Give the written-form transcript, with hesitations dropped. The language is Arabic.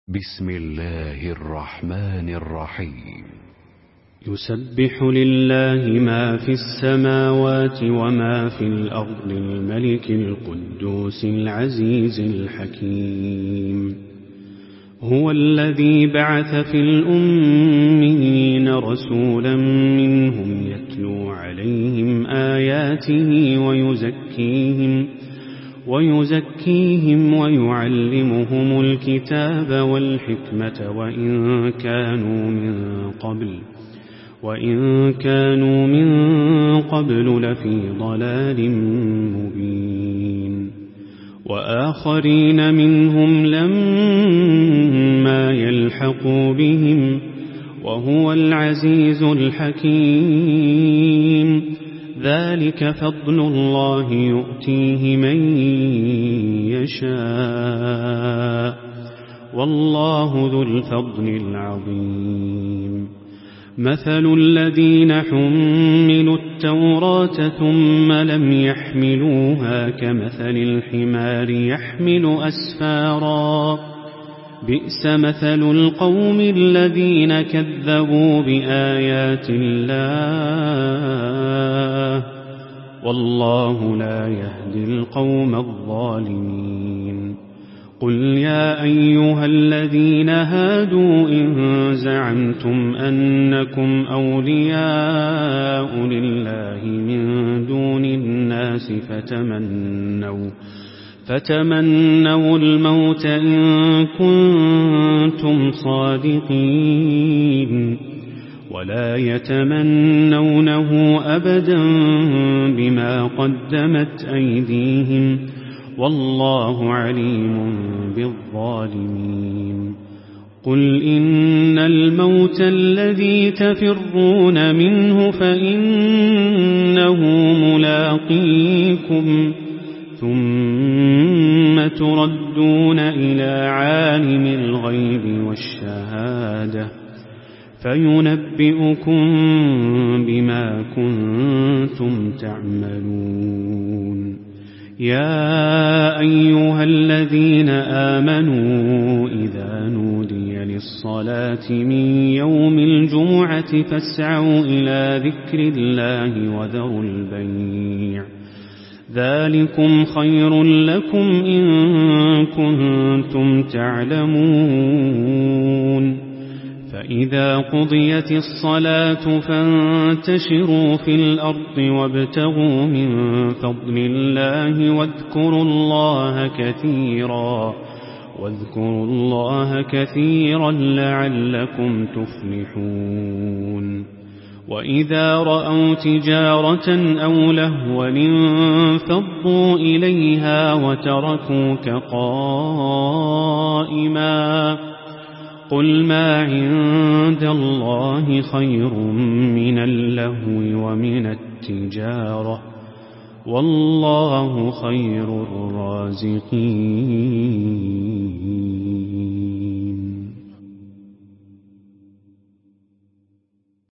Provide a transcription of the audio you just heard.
بسم الله الرحمن الرحيم. يسبح لله ما في السماوات وما في الأرض الملك القدوس العزيز الحكيم. هو الذي بعث في الأميين رسولا منهم يتلو عليهم آياته ويزكيهم ويعلمهم الكتاب والحكمة وإن كانوا من قبل لفي ضلال مبين. وآخرين منهم لما يلحقوا بهم وهو العزيز الحكيم. ذلك فضل الله يؤتيه من يشاء والله ذو الفضل العظيم. مثل الذين حملوا التوراة ثم لم يحملوها كمثل الحمار يحمل أسفارا. بئس مثل القوم الذين كذبوا بآيات الله والله لا يهدي القوم الظالمين. قل يا أيها الذين هادوا إن زعمتم أنكم أولياء لله من دون الناس فتمنوا الموت إن كنتم صادقين ولا يتمنونه أبدا بما قدمت أيديهم والله عليم بالظالمين. قل إن الموت الذي تفرون منه فإنه ملاقيكم ثم تردون إلى عالم الغيب والشهادة فينبئكم بما كنتم تعملون. يا أيها الذين آمنوا إذا نودي للصلاة من يوم الجمعة فاسعوا إلى ذكر الله وذروا البيع ذلكم خير لكم إن كنتم تعلمون. فإذا قضيت الصلاة فانتشروا في الأرض وابتغوا من فضل الله واذكروا الله كثيرا لعلكم تفلحون. وإذا رأوا تجارة أو لهوا انفضوا إليها وتركوك قائما. قل ما عند الله خير من اللهو ومن التجارة والله خير الرازقين.